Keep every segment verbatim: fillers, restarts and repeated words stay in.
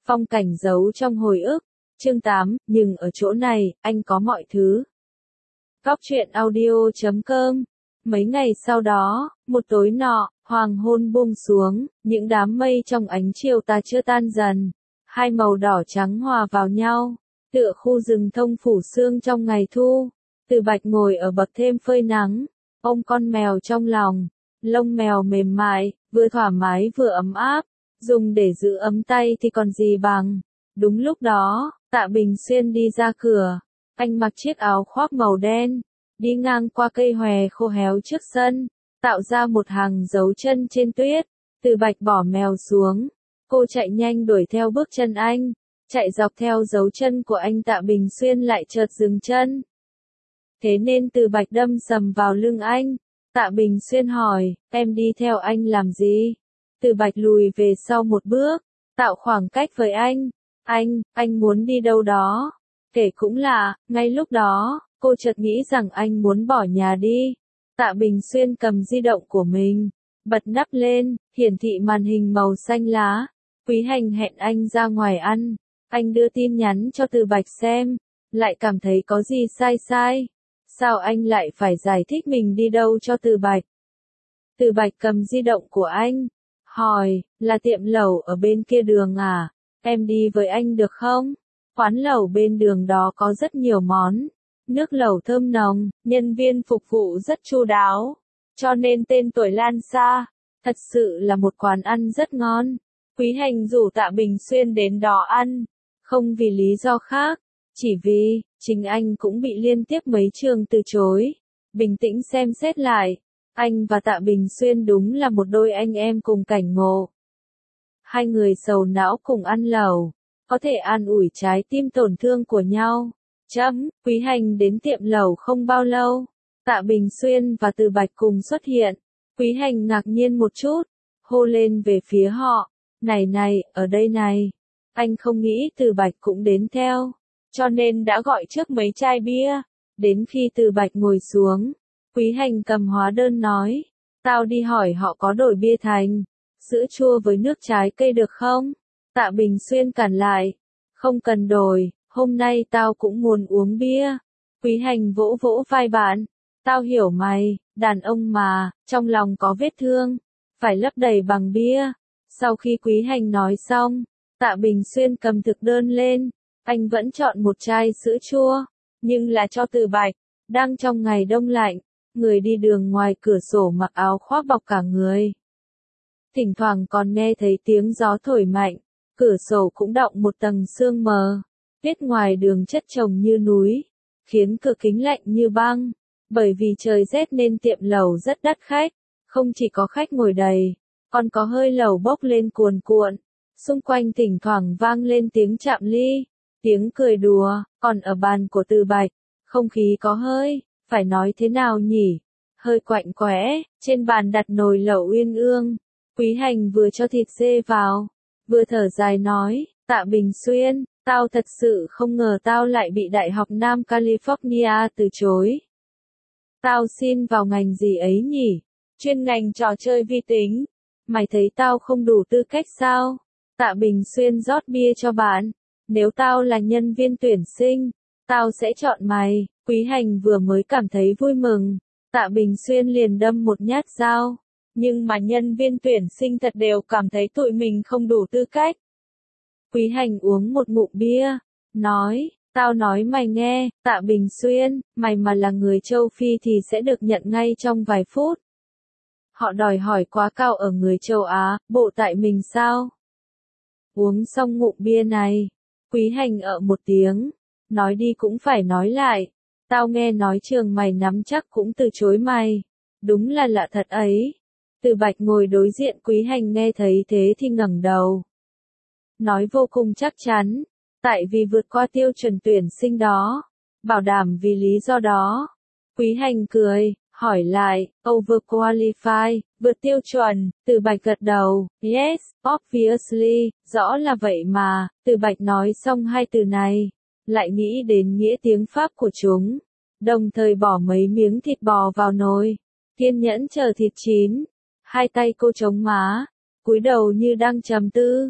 Phong cảnh giấu trong hồi ức. Chương tám, nhưng ở chỗ này, anh có mọi thứ. Góc truyện audio chấm com. Mấy ngày sau đó, một tối nọ, hoàng hôn buông xuống, những đám mây trong ánh chiều tà chưa tan dần. Hai màu đỏ trắng hòa vào nhau, tựa khu rừng thông phủ sương trong ngày thu. Từ Bạch ngồi ở bậc thềm phơi nắng, ôm con mèo trong lòng. Lông mèo mềm mại, vừa thoải mái vừa ấm áp. Dùng để giữ ấm tay thì còn gì bằng. Đúng lúc đó, Tạ Bình Xuyên đi ra cửa. Anh mặc chiếc áo khoác màu đen, đi ngang qua cây hòe khô héo trước sân, tạo ra một hàng dấu chân trên tuyết. Từ Bạch bỏ mèo xuống, cô chạy nhanh đuổi theo bước chân anh, chạy dọc theo dấu chân của anh. Tạ Bình Xuyên lại chợt dừng chân. Thế nên Từ Bạch đâm sầm vào lưng anh. Tạ Bình Xuyên hỏi, em đi theo anh làm gì? Từ Bạch lùi về sau một bước, tạo khoảng cách với anh. Anh, anh muốn đi đâu đó? Kể cũng lạ, ngay lúc đó, cô chợt nghĩ rằng anh muốn bỏ nhà đi. Tạ Bình Xuyên cầm di động của mình, bật nắp lên, hiển thị màn hình màu xanh lá. Quý Hành hẹn anh ra ngoài ăn. Anh đưa tin nhắn cho Từ Bạch xem, lại cảm thấy có gì sai sai. Sao anh lại phải giải thích mình đi đâu cho Từ Bạch? Từ Bạch cầm di động của anh, hỏi, là tiệm lẩu ở bên kia đường à? Em đi với anh được không? Quán lẩu bên đường đó có rất nhiều món. Nước lẩu thơm nồng, nhân viên phục vụ rất chu đáo. Cho nên tên tuổi lan xa. Thật sự là một quán ăn rất ngon. Quý Hành rủ Tạ Bình Xuyên đến đó ăn. Không vì lý do khác. Chỉ vì, chính anh cũng bị liên tiếp mấy trường từ chối. Bình tĩnh xem xét lại. Anh và Tạ Bình Xuyên đúng là một đôi anh em cùng cảnh ngộ. Hai người sầu não cùng ăn lẩu, có thể an ủi trái tim tổn thương của nhau. Chấm, Quý Hành đến tiệm lẩu không bao lâu. Tạ Bình Xuyên và Từ Bạch cùng xuất hiện. Quý Hành ngạc nhiên một chút, hô lên về phía họ. Này này, ở đây này. Anh không nghĩ Từ Bạch cũng đến theo, cho nên đã gọi trước mấy chai bia. Đến khi Từ Bạch ngồi xuống, Quý Hành cầm hóa đơn nói, tao đi hỏi họ có đổi bia thành sữa chua với nước trái cây được không? Tạ Bình Xuyên cản lại, không cần đổi, hôm nay tao cũng muốn uống bia. Quý Hành vỗ vỗ vai bạn, tao hiểu mày, đàn ông mà, trong lòng có vết thương, phải lấp đầy bằng bia. Sau khi Quý Hành nói xong, Tạ Bình Xuyên cầm thực đơn lên, anh vẫn chọn một chai sữa chua, nhưng là cho Từ Bạch. Đang trong ngày đông lạnh, người đi đường ngoài cửa sổ mặc áo khoác bọc cả người. Thỉnh thoảng còn nghe thấy tiếng gió thổi mạnh, cửa sổ cũng đọng một tầng sương mờ. Tuyết ngoài đường chất chồng như núi, khiến cửa kính lạnh như băng. Bởi vì trời rét nên tiệm lẩu rất đắt khách, không chỉ có khách ngồi đầy, còn có hơi lẩu bốc lên cuồn cuộn. Xung quanh thỉnh thoảng vang lên tiếng chạm ly, tiếng cười đùa, còn ở bàn của Từ Bạch, không khí có hơi, phải nói thế nào nhỉ? Hơi quạnh quẽ, trên bàn đặt nồi lẩu uyên ương. Quý Hành vừa cho thịt dê vào, vừa thở dài nói, Tạ Bình Xuyên, tao thật sự không ngờ tao lại bị Đại học Nam California từ chối. Tao xin vào ngành gì ấy nhỉ? Chuyên ngành trò chơi vi tính. Mày thấy tao không đủ tư cách sao? Tạ Bình Xuyên rót bia cho bạn. Nếu tao là nhân viên tuyển sinh, tao sẽ chọn mày. Quý Hành vừa mới cảm thấy vui mừng, Tạ Bình Xuyên liền đâm một nhát dao. Nhưng mà nhân viên tuyển sinh thật đều cảm thấy tụi mình không đủ tư cách. Quý Hành uống một ngụm bia, nói, tao nói mày nghe, Tạ Bình Xuyên, mày mà là người châu Phi thì sẽ được nhận ngay trong vài phút. Họ đòi hỏi quá cao ở người châu Á, bộ tại mình sao? Uống xong ngụm bia này, Quý Hành ợ một tiếng, nói đi cũng phải nói lại, tao nghe nói trường mày nắm chắc cũng từ chối mày, đúng là lạ thật ấy. Từ Bạch ngồi đối diện Quý Hành nghe thấy thế thì ngẩng đầu, nói vô cùng chắc chắn, tại vì vượt qua tiêu chuẩn tuyển sinh đó, bảo đảm vì lý do đó. Quý Hành cười, hỏi lại, overqualified, vượt tiêu chuẩn. Từ Bạch gật đầu, yes, obviously, rõ là vậy mà. Từ Bạch nói xong hai từ này, lại nghĩ đến nghĩa tiếng Pháp của chúng, đồng thời bỏ mấy miếng thịt bò vào nồi, kiên nhẫn chờ thịt chín. Hai tay cô chống má, cúi đầu như đang trầm tư.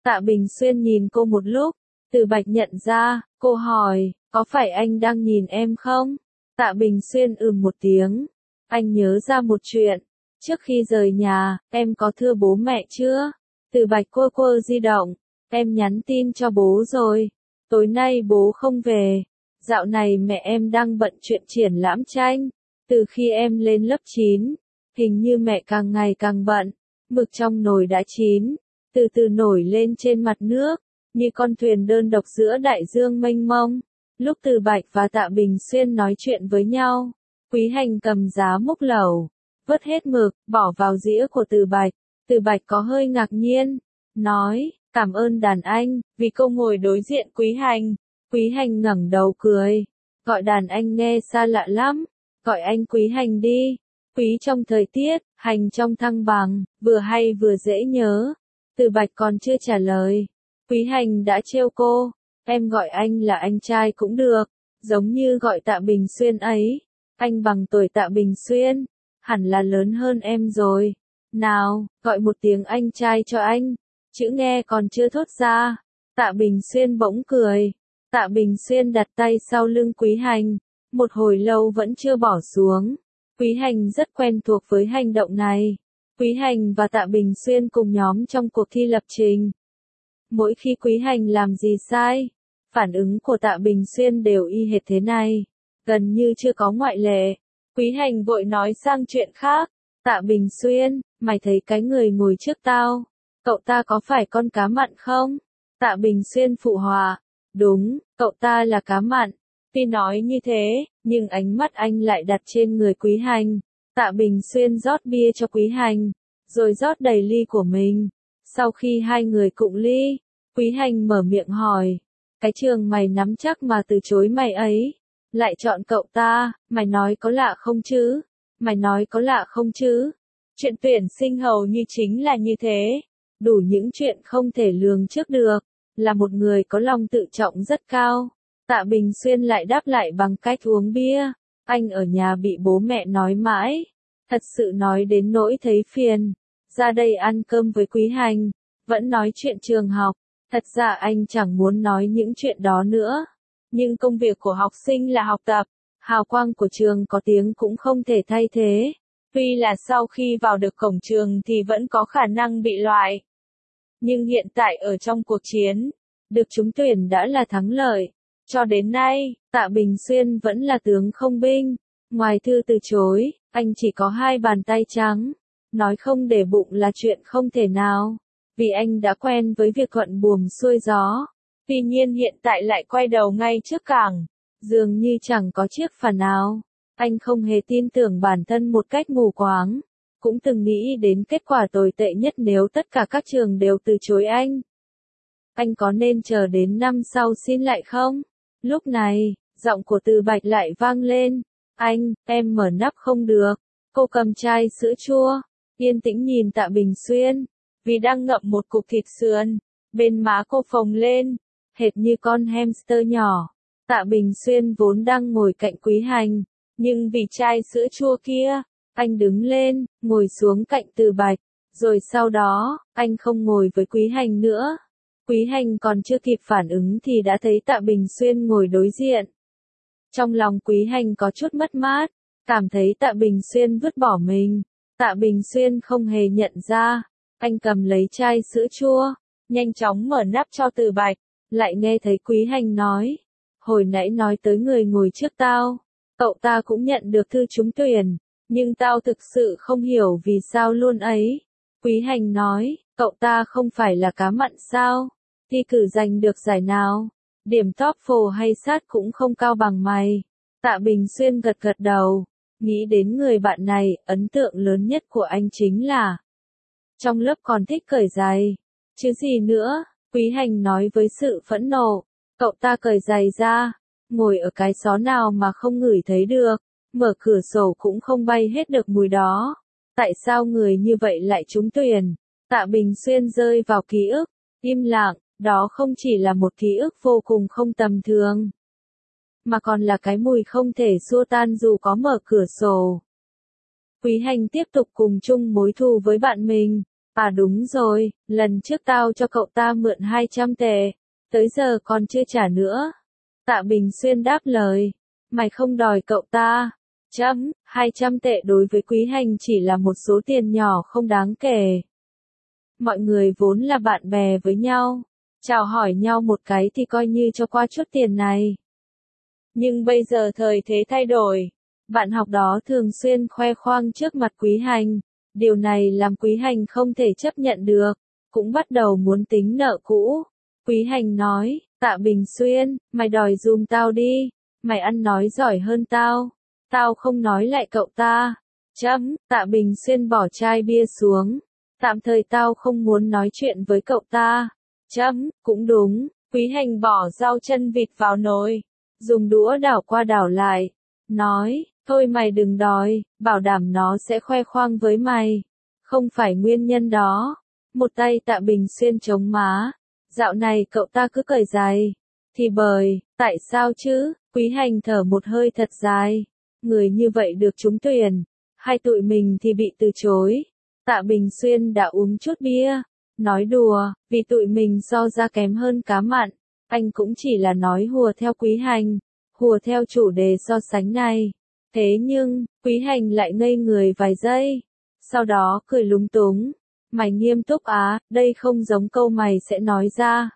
Tạ Bình Xuyên nhìn cô một lúc, Từ Bạch nhận ra, cô hỏi, có phải anh đang nhìn em không? Tạ Bình Xuyên ừm một tiếng. Anh nhớ ra một chuyện. Trước khi rời nhà, em có thưa bố mẹ chưa? Từ Bạch quơ quơ di động. Em nhắn tin cho bố rồi. Tối nay bố không về. Dạo này mẹ em đang bận chuyện triển lãm tranh. Từ khi em lên lớp chín, hình như mẹ càng ngày càng bận. Mực trong nồi đã chín, từ từ nổi lên trên mặt nước, như con thuyền đơn độc giữa đại dương mênh mông. Lúc Từ Bạch và Tạ Bình Xuyên nói chuyện với nhau, Quý Hành cầm giá múc lẩu, vớt hết mực, bỏ vào dĩa của Từ Bạch. Từ Bạch có hơi ngạc nhiên, nói, cảm ơn đàn anh, vì cô ngồi đối diện Quý Hành. Quý Hành ngẩng đầu cười, gọi đàn anh nghe xa lạ lắm, gọi anh Quý Hành đi. Quý trong thời tiết, hành trong thăng bằng, vừa hay vừa dễ nhớ. Từ Bạch còn chưa trả lời, Quý Hành đã trêu cô, em gọi anh là anh trai cũng được, giống như gọi Tạ Bình Xuyên ấy. Anh bằng tuổi Tạ Bình Xuyên, hẳn là lớn hơn em rồi. Nào, gọi một tiếng anh trai cho anh. Chữ nghe còn chưa thốt ra. Tạ Bình Xuyên bỗng cười. Tạ Bình Xuyên đặt tay sau lưng Quý Hành, một hồi lâu vẫn chưa bỏ xuống. Quý Hành rất quen thuộc với hành động này. Quý Hành và Tạ Bình Xuyên cùng nhóm trong cuộc thi lập trình. Mỗi khi Quý Hành làm gì sai, phản ứng của Tạ Bình Xuyên đều y hệt thế này, gần như chưa có ngoại lệ. Quý Hành vội nói sang chuyện khác. Tạ Bình Xuyên, mày thấy cái người ngồi trước tao, cậu ta có phải con cá mặn không? Tạ Bình Xuyên phụ họa, đúng, cậu ta là cá mặn. Tuy nói như thế, nhưng ánh mắt anh lại đặt trên người Quý Hành. Tạ Bình Xuyên rót bia cho Quý Hành, rồi rót đầy ly của mình. Sau khi hai người cụng ly, Quý Hành mở miệng hỏi, cái trường mày nắm chắc mà từ chối mày ấy, lại chọn cậu ta, mày nói có lạ không chứ? Mày nói có lạ không chứ? Chuyện tuyển sinh hầu như chính là như thế, đủ những chuyện không thể lường trước được, là một người có lòng tự trọng rất cao. Tạ Bình Xuyên lại đáp lại bằng cách uống bia, anh ở nhà bị bố mẹ nói mãi, thật sự nói đến nỗi thấy phiền, ra đây ăn cơm với Quý Hành, vẫn nói chuyện trường học, thật ra anh chẳng muốn nói những chuyện đó nữa, nhưng công việc của học sinh là học tập, hào quang của trường có tiếng cũng không thể thay thế, tuy là sau khi vào được cổng trường thì vẫn có khả năng bị loại. Nhưng hiện tại ở trong cuộc chiến, được trúng tuyển đã là thắng lợi. Cho đến nay, Tạ Bình Xuyên vẫn là tướng không binh. Ngoài thư từ chối, anh chỉ có hai bàn tay trắng. Nói không để bụng là chuyện không thể nào. Vì anh đã quen với việc thuận buồm xuôi gió. Tuy nhiên hiện tại lại quay đầu ngay trước cảng. Dường như chẳng có chiếc phà nào. Anh không hề tin tưởng bản thân một cách mù quáng. Cũng từng nghĩ đến kết quả tồi tệ nhất nếu tất cả các trường đều từ chối anh. Anh có nên chờ đến năm sau xin lại không? Lúc này, giọng của Từ Bạch lại vang lên. Anh, em mở nắp không được. Cô cầm chai sữa chua, yên tĩnh nhìn Tạ Bình Xuyên. Vì đang ngậm một cục thịt sườn, bên má cô phồng lên, hệt như con hamster nhỏ. Tạ Bình Xuyên vốn đang ngồi cạnh Quý Hành, nhưng vì chai sữa chua kia, anh đứng lên, ngồi xuống cạnh Từ Bạch. Rồi sau đó, anh không ngồi với Quý Hành nữa. Quý Hành còn chưa kịp phản ứng thì đã thấy Tạ Bình Xuyên ngồi đối diện. Trong lòng Quý Hành có chút mất mát, cảm thấy Tạ Bình Xuyên vứt bỏ mình. Tạ Bình Xuyên không hề nhận ra, anh cầm lấy chai sữa chua, nhanh chóng mở nắp cho Từ Bạch, lại nghe thấy Quý Hành nói, hồi nãy nói tới người ngồi trước tao, cậu ta cũng nhận được thư trúng tuyển, nhưng tao thực sự không hiểu vì sao luôn ấy. Quý Hành nói, cậu ta không phải là cá mặn sao? Thi cử giành được giải nào? Điểm TOEFL hay sát cũng không cao bằng mày. Tạ Bình Xuyên gật gật đầu, nghĩ đến người bạn này, ấn tượng lớn nhất của anh chính là trong lớp còn thích cởi giày. Chứ gì nữa, Quý Hành nói với sự phẫn nộ. Cậu ta cởi giày ra, ngồi ở cái xó nào mà không ngửi thấy được, mở cửa sổ cũng không bay hết được mùi đó. Tại sao người như vậy lại trúng tuyển? Tạ Bình Xuyên rơi vào ký ức, im lặng, đó không chỉ là một ký ức vô cùng không tầm thường, mà còn là cái mùi không thể xua tan dù có mở cửa sổ. Quý Hành tiếp tục cùng chung mối thù với bạn mình. À đúng rồi, lần trước tao cho cậu ta mượn hai trăm tệ, tới giờ còn chưa trả nữa. Tạ Bình Xuyên đáp lời, mày không đòi cậu ta. Chấm, hai trăm tệ đối với Quý Hành chỉ là một số tiền nhỏ không đáng kể. Mọi người vốn là bạn bè với nhau, chào hỏi nhau một cái thì coi như cho qua chút tiền này. Nhưng bây giờ thời thế thay đổi, bạn học đó thường xuyên khoe khoang trước mặt Quý Hành, điều này làm Quý Hành không thể chấp nhận được, cũng bắt đầu muốn tính nợ cũ. Quý Hành nói, Tạ Bình Xuyên, mày đòi giùm tao đi, mày ăn nói giỏi hơn tao, tao không nói lại cậu ta. Chấm, Tạ Bình Xuyên bỏ chai bia xuống, tạm thời tao không muốn nói chuyện với cậu ta. Chấm, cũng đúng, Quý Hành bỏ rau chân vịt vào nồi, dùng đũa đảo qua đảo lại, nói, thôi mày đừng đòi, bảo đảm nó sẽ khoe khoang với mày. Không phải nguyên nhân đó. Một tay Tạ Bình Xuyên chống má. Dạo này cậu ta cứ cởi giày. Thì bởi, tại sao chứ? Quý Hành thở một hơi thật dài. Người như vậy được trúng tuyển. Hai tụi mình thì bị từ chối. Tạ Bình Xuyên đã uống chút bia. Nói đùa, vì tụi mình so ra kém hơn cá mặn. Anh cũng chỉ là nói hùa theo Quý Hành. Hùa theo chủ đề so sánh này. Thế nhưng, Quý Hành lại ngây người vài giây. Sau đó cười lúng túng. Mày nghiêm túc á, đây không giống câu mày sẽ nói ra.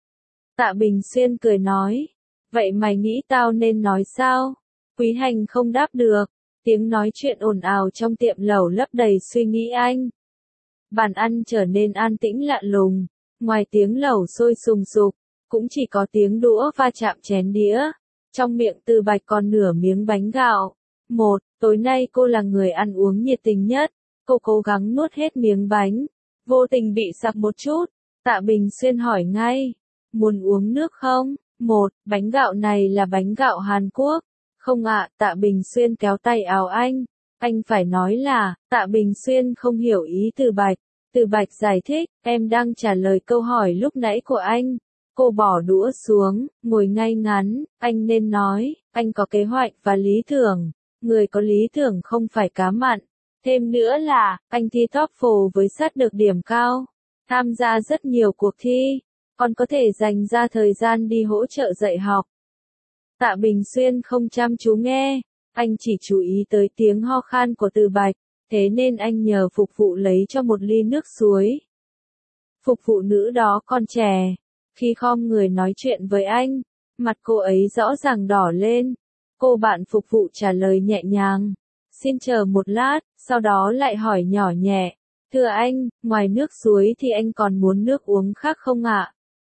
Tạ Bình Xuyên cười nói. Vậy mày nghĩ tao nên nói sao? Quý Hành không đáp được. Tiếng nói chuyện ồn ào trong tiệm lẩu lấp đầy suy nghĩ anh. Bàn ăn trở nên an tĩnh lạ lùng. Ngoài tiếng lẩu sôi sùng sục, cũng chỉ có tiếng đũa va chạm chén đĩa. Trong miệng Từ Bạch còn nửa miếng bánh gạo. Một, tối nay cô là người ăn uống nhiệt tình nhất. Cô cố gắng nuốt hết miếng bánh. Vô tình bị sặc một chút. Tạ Bình Xuyên hỏi ngay. Muốn uống nước không? Một, bánh gạo này là bánh gạo Hàn Quốc. Không ạ, Tạ Bình Xuyên kéo tay áo anh. Anh phải nói là, Tạ Bình Xuyên không hiểu ý Từ Bạch. Từ Bạch giải thích, em đang trả lời câu hỏi lúc nãy của anh. Cô bỏ đũa xuống, ngồi ngay ngắn, anh nên nói, anh có kế hoạch và lý tưởng. Người có lý tưởng không phải cá mặn. Thêm nữa là, anh thi TOEFL với sát được điểm cao. Tham gia rất nhiều cuộc thi. Còn có thể dành ra thời gian đi hỗ trợ dạy học. Tạ Bình Xuyên không chăm chú nghe. Anh chỉ chú ý tới tiếng ho khan của Từ Bạch. Thế nên anh nhờ phục vụ lấy cho một ly nước suối. Phục vụ nữ đó còn trẻ. Khi khom người nói chuyện với anh, mặt cô ấy rõ ràng đỏ lên. Cô bạn phục vụ trả lời nhẹ nhàng. Xin chờ một lát, sau đó lại hỏi nhỏ nhẹ. Thưa anh, ngoài nước suối thì anh còn muốn nước uống khác không ạ?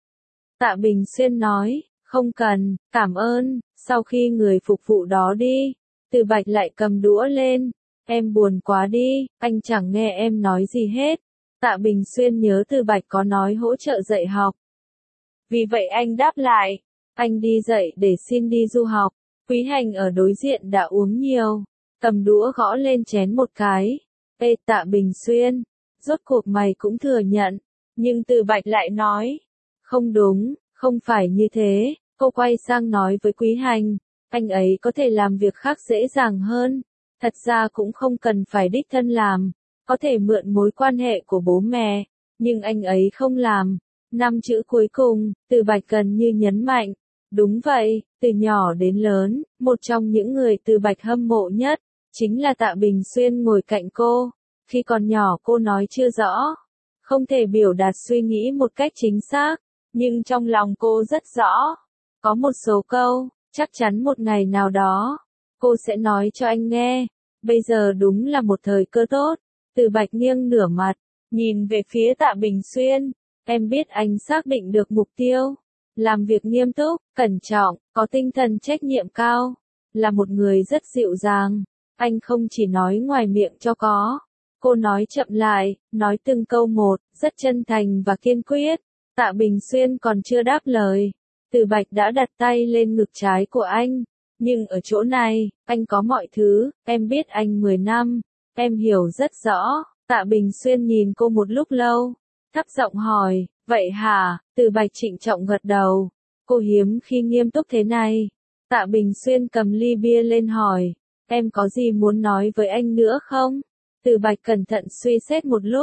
Tạ Bình Xuyên nói, không cần, cảm ơn. Sau khi người phục vụ đó đi, Từ Bạch lại cầm đũa lên. Em buồn quá đi, anh chẳng nghe em nói gì hết. Tạ Bình Xuyên nhớ Từ Bạch có nói hỗ trợ dạy học. Vì vậy anh đáp lại, anh đi dạy để xin đi du học. Quý Hành ở đối diện đã uống nhiều, cầm đũa gõ lên chén một cái. Ê Tạ Bình Xuyên, rốt cuộc mày cũng thừa nhận. Nhưng Từ Bạch lại nói, không đúng, không phải như thế. Cô quay sang nói với Quý Hành, anh ấy có thể làm việc khác dễ dàng hơn. Thật ra cũng không cần phải đích thân làm, có thể mượn mối quan hệ của bố mẹ, nhưng anh ấy không làm. Năm chữ cuối cùng, Từ Bạch gần như nhấn mạnh. Đúng vậy, từ nhỏ đến lớn, một trong những người Từ Bạch hâm mộ nhất, chính là Tạ Bình Xuyên ngồi cạnh cô. Khi còn nhỏ cô nói chưa rõ, không thể biểu đạt suy nghĩ một cách chính xác, nhưng trong lòng cô rất rõ. Có một số câu, chắc chắn một ngày nào đó, cô sẽ nói cho anh nghe. Bây giờ đúng là một thời cơ tốt. Từ Bạch nghiêng nửa mặt, nhìn về phía Tạ Bình Xuyên. Em biết anh xác định được mục tiêu. Làm việc nghiêm túc, cẩn trọng, có tinh thần trách nhiệm cao. Là một người rất dịu dàng. Anh không chỉ nói ngoài miệng cho có. Cô nói chậm lại, nói từng câu một, rất chân thành và kiên quyết. Tạ Bình Xuyên còn chưa đáp lời. Từ Bạch đã đặt tay lên ngực trái của anh. Nhưng ở chỗ này, anh có mọi thứ, em biết anh mười năm. Em hiểu rất rõ. Tạ Bình Xuyên nhìn cô một lúc lâu. Thấp giọng hỏi, vậy hả? Từ Bạch trịnh trọng gật đầu. Cô hiếm khi nghiêm túc thế này. Tạ Bình Xuyên cầm ly bia lên hỏi, em có gì muốn nói với anh nữa không? Từ Bạch cẩn thận suy xét một lúc,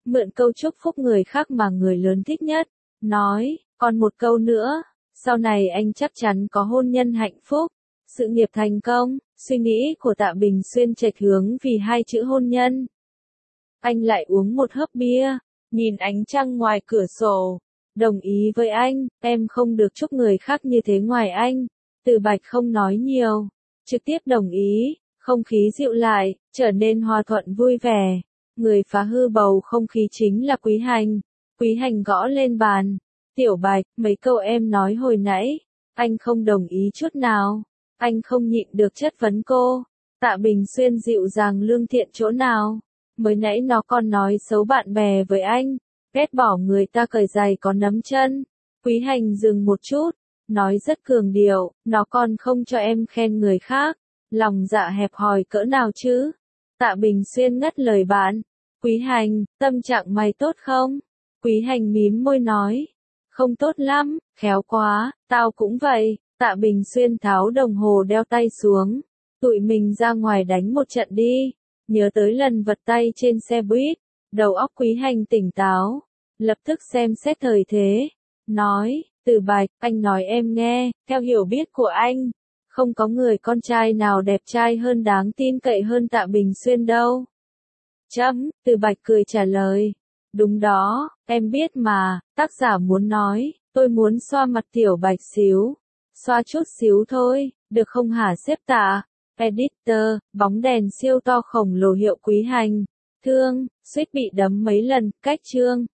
mượn câu chúc phúc người khác mà người lớn thích nhất, nói, còn một câu nữa, sau này anh chắc chắn có hôn nhân hạnh phúc, sự nghiệp thành công, suy nghĩ của Tạ Bình Xuyên chệch hướng vì hai chữ hôn nhân. Anh lại uống một hớp bia, nhìn ánh trăng ngoài cửa sổ, đồng ý với anh, em không được chúc người khác như thế ngoài anh. Từ Bạch không nói nhiều, trực tiếp đồng ý, không khí dịu lại, trở nên hòa thuận vui vẻ. Người phá hư bầu không khí chính là Quý Hành. Quý Hành gõ lên bàn, Tiểu Bạch, mấy câu em nói hồi nãy, anh không đồng ý chút nào. Anh không nhịn được chất vấn cô. Tạ Bình Xuyên dịu dàng lương thiện chỗ nào? Mới nãy nó còn nói xấu bạn bè với anh, ghét bỏ người ta cởi giày có nấm chân. Quý Hành dừng một chút, nói rất cường điệu, nó còn không cho em khen người khác, lòng dạ hẹp hòi cỡ nào chứ? Tạ Bình Xuyên ngắt lời bạn, Quý Hành, tâm trạng mày tốt không? Quý Hành mím môi nói, không tốt lắm, khéo quá, tao cũng vậy. Tạ Bình Xuyên tháo đồng hồ đeo tay xuống, tụi mình ra ngoài đánh một trận đi. Nhớ tới lần vật tay trên xe buýt, đầu óc Quý Hành tỉnh táo, lập tức xem xét thời thế, nói, Từ Bạch, anh nói em nghe, theo hiểu biết của anh, không có người con trai nào đẹp trai hơn đáng tin cậy hơn Tạ Bình Xuyên đâu. Chấm, Từ Bạch cười trả lời, đúng đó, em biết mà, tác giả muốn nói, tôi muốn xoa mặt Tiểu Bạch xíu, xoa chút xíu thôi, được không hả sếp Tạ? Editor, bóng đèn siêu to khổng lồ hiệu Quý Hành, thương, suýt bị đấm mấy lần, cách chương.